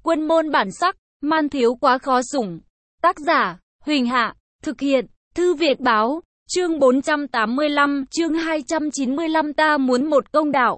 Quân môn bản sắc, man thiếu quá khó sủng. Tác giả, Huỳnh Hạ, thực hiện, Thư Việt Báo, chương 485, chương 295 ta muốn một công đạo.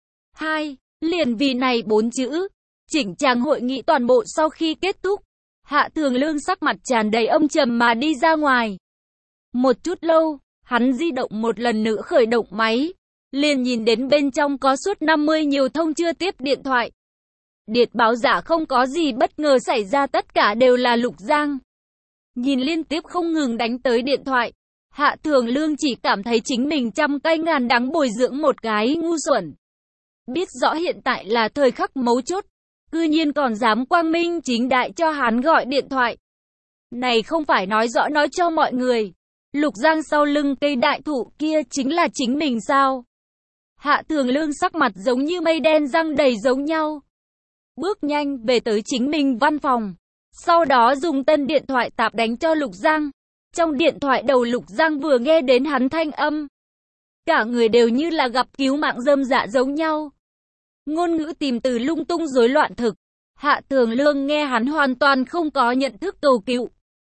2. Liền vì này 4 chữ, chỉnh trang hội nghị toàn bộ sau khi kết thúc, Hạ Thường Lương sắc mặt tràn đầy âm trầm mà đi ra ngoài. Một chút lâu, hắn di động một lần nữa khởi động máy, liền nhìn đến bên trong có suốt 50 nhiều thông chưa tiếp điện thoại. Điện báo giả không có gì bất ngờ xảy ra, tất cả đều là Lục Giang. Nhìn liên tiếp không ngừng đánh tới điện thoại, Hạ Thường Lương chỉ cảm thấy chính mình trăm cây ngàn đắng bồi dưỡng một cái ngu xuẩn. Biết rõ hiện tại là thời khắc mấu chốt, cư nhiên còn dám quang minh chính đại cho hắn gọi điện thoại. Này không phải nói rõ nói cho mọi người, Lục Giang sau lưng cây đại thụ kia chính là chính mình sao? Hạ Thường Lương sắc mặt giống như mây đen răng đầy giống nhau. Bước nhanh về tới chính mình văn phòng, sau đó dùng tân điện thoại tạp đánh cho Lục Giang. Trong điện thoại đầu Lục Giang vừa nghe đến hắn thanh âm, cả người đều như là gặp cứu mạng rơm rạ giống nhau. Ngôn ngữ tìm từ lung tung rối loạn thực. Hạ Thường Lương nghe hắn hoàn toàn không có nhận thức cầu cứu,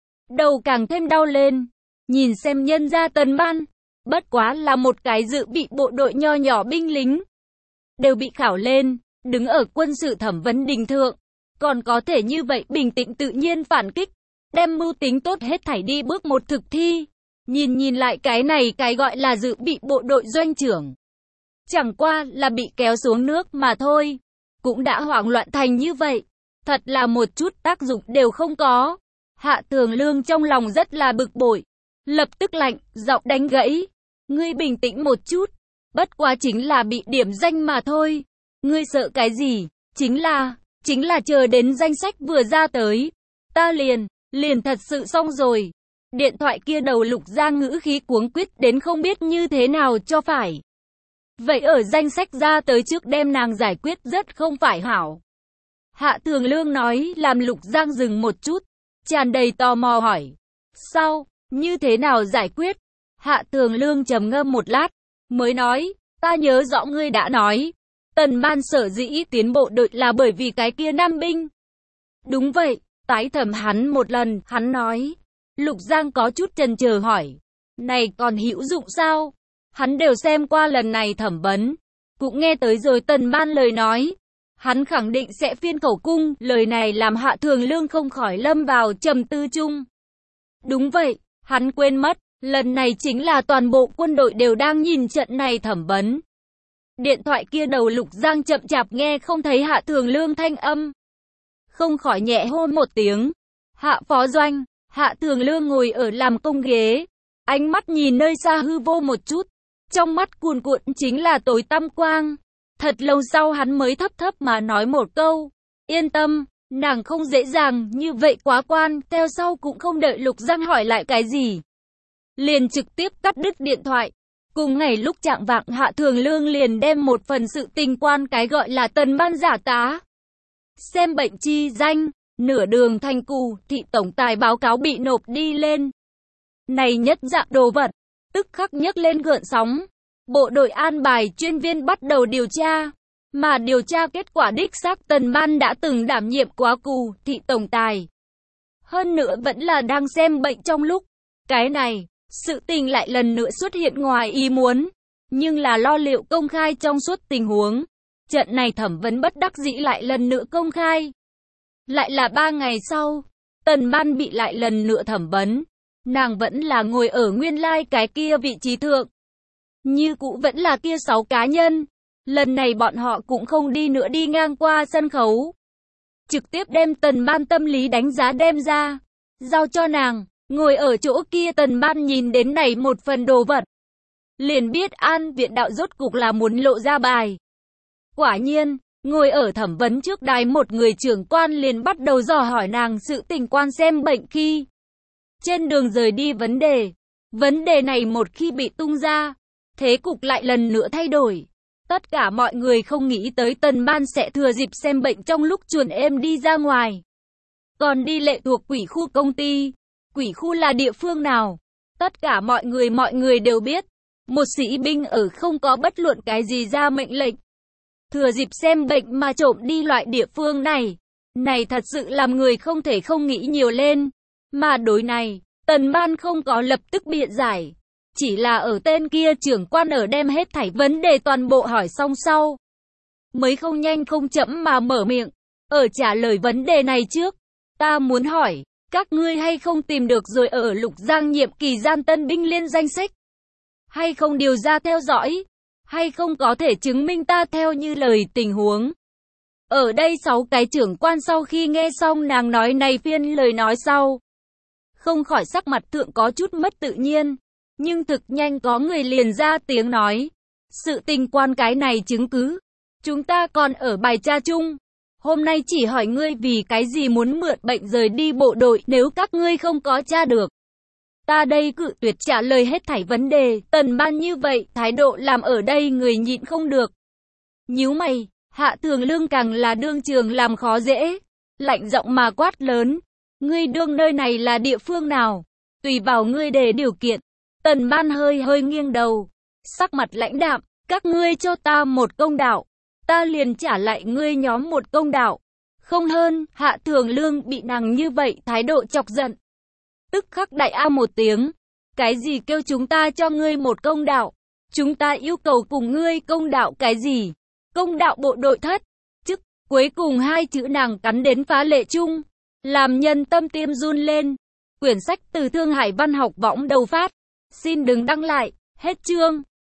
đầu càng thêm đau lên. Nhìn xem nhân gia Tần Ban, bất quá là một cái dự bị bộ đội nho nhỏ binh lính, đều bị khảo lên, đứng ở quân sự thẩm vấn đình thượng, còn có thể như vậy bình tĩnh tự nhiên phản kích, đem mưu tính tốt hết thảy đi bước một thực thi. Nhìn lại cái này cái gọi là dự bị bộ đội doanh trưởng, chẳng qua là bị kéo xuống nước mà thôi, cũng đã hoảng loạn thành như vậy, thật là một chút tác dụng đều không có. Hạ Thường Lương trong lòng rất là bực bội, lập tức lạnh giọng đánh gãy, ngươi bình tĩnh một chút, bất quá chính là bị điểm danh mà thôi, ngươi sợ cái gì, chính là chờ đến danh sách vừa ra tới, ta liền thật sự xong rồi. Điện thoại kia đầu Lục Giang ngữ khí cuống quýt đến không biết như thế nào cho phải. Vậy ở danh sách ra tới trước đem nàng giải quyết rất không phải hảo. Hạ Thường Lương nói làm Lục Giang dừng một chút, tràn đầy tò mò hỏi, sao, như thế nào giải quyết? Hạ Thường Lương trầm ngâm một lát, mới nói, ta nhớ rõ ngươi đã nói, Tần Ban sở dĩ tiến bộ đội là bởi vì cái kia nam binh. Đúng vậy, tái thẩm hắn một lần, hắn nói. Lục Giang có chút chần chờ hỏi, này còn hữu dụng sao? Hắn đều xem qua lần này thẩm vấn, cũng nghe tới rồi Tần Ban lời nói, hắn khẳng định sẽ phiên khẩu cung. Lời này làm Hạ Thường Lương không khỏi lâm vào trầm tư chung. Đúng vậy, hắn quên mất, lần này chính là toàn bộ quân đội đều đang nhìn trận này thẩm vấn. Điện thoại kia đầu Lục Giang chậm chạp nghe không thấy Hạ Thường Lương thanh âm, không khỏi nhẹ hô một tiếng. Hạ phó doanh. Hạ Thường Lương ngồi ở làm công ghế, ánh mắt nhìn nơi xa hư vô một chút, trong mắt cuồn cuộn chính là tối tăm quang. Thật lâu sau hắn mới thấp thấp mà nói một câu, yên tâm, nàng không dễ dàng như vậy quá quan. Theo sau cũng không đợi Lục Giang hỏi lại cái gì, liền trực tiếp cắt đứt điện thoại. Cùng ngày lúc chạng vạng, Hạ Thường Lương liền đem một phần sự tình quan cái gọi là Tần Ban giả tá xem bệnh chi danh, nửa đường thành cù thị tổng tài báo cáo bị nộp đi lên. Này nhất dạng đồ vật, tức khắc nhấc lên gợn sóng. Bộ đội an bài chuyên viên bắt đầu điều tra, mà điều tra kết quả đích xác Tần Ban đã từng đảm nhiệm quá cù thị tổng tài. Hơn nữa vẫn là đang xem bệnh trong lúc. Cái này, sự tình lại lần nữa xuất hiện ngoài ý muốn, nhưng là lo liệu công khai trong suốt tình huống. Trận này thẩm vấn bất đắc dĩ lại lần nữa công khai. Lại là 3 ngày sau, Tần Ban bị lại lần nữa thẩm vấn. Nàng vẫn là ngồi ở nguyên lai cái kia vị trí thượng, như cũ vẫn là kia 6 cá nhân. Lần này bọn họ cũng không đi nữa đi ngang qua sân khấu, trực tiếp đem Tần Ban tâm lý đánh giá đem ra, giao cho nàng. Ngồi ở chỗ kia Tần Ban nhìn đến này một phần đồ vật, liền biết An viện đạo rốt cục là muốn lộ ra bài. Quả nhiên, ngồi ở thẩm vấn trước đài một người trưởng quan liền bắt đầu dò hỏi nàng sự tình quan xem bệnh khi trên đường rời đi vấn đề. Vấn đề này một khi bị tung ra, thế cục lại lần nữa thay đổi. Tất cả mọi người không nghĩ tới Tần Ban sẽ thừa dịp xem bệnh trong lúc chuồn êm đi ra ngoài, còn đi lệ thuộc quỷ khu công ty. Quỷ khu là địa phương nào? Tất cả mọi người đều biết. Một sĩ binh ở không có bất luận cái gì ra mệnh lệnh, thừa dịp xem bệnh mà trộm đi loại địa phương này, Này thật sự làm người không thể không nghĩ nhiều lên. Mà đối này, Tần Ban không có lập tức biện giải. Chỉ là ở tên kia trưởng quan ở đem hết thảy vấn đề toàn bộ hỏi xong sau. Mới không nhanh không chậm mà mở miệng. Ở trả lời vấn đề này trước, ta muốn hỏi, các ngươi hay không tìm được rồi ở Lục Giang nhiệm kỳ gian tân binh liên danh sách? Hay không điều ra theo dõi? Hay không có thể chứng minh ta theo như lời tình huống? Ở đây 6 cái trưởng quan sau khi nghe xong nàng nói này phiên lời nói sau. Không khỏi sắc mặt thượng có chút mất tự nhiên. Nhưng thực nhanh có người liền ra tiếng nói. Sự tình quan cái này chứng cứ. Chúng ta còn ở bài tra chung. Hôm nay chỉ hỏi ngươi vì cái gì muốn mượn bệnh rời đi bộ đội nếu các ngươi không có tra được. Ta đây cự tuyệt trả lời hết thảy vấn đề. Tần Ban như vậy, thái độ làm ở đây người nhịn không được. Nhíu mày, Hạ Thường Lương càng là đương trường làm khó dễ. Lạnh giọng mà quát lớn. Ngươi đương nơi này là địa phương nào? Tùy vào ngươi để điều kiện. Tần Ban hơi nghiêng đầu. Sắc mặt lãnh đạm. Các ngươi cho ta một công đạo. Ta liền trả lại ngươi nhóm một công đạo. Không hơn, Hạ Thường Lương bị nàng như vậy thái độ chọc giận. Tức khắc đại a một tiếng. Cái gì kêu chúng ta cho ngươi một công đạo? Chúng ta yêu cầu cùng ngươi công đạo cái gì? Công đạo bộ đội thất. Chức, cuối cùng hai chữ nàng cắn đến phá lệ chung. Làm nhân tâm tiêm run lên. Quyển sách từ Thương Hải Văn học võng đầu phát. Xin đừng đăng lại. Hết chương.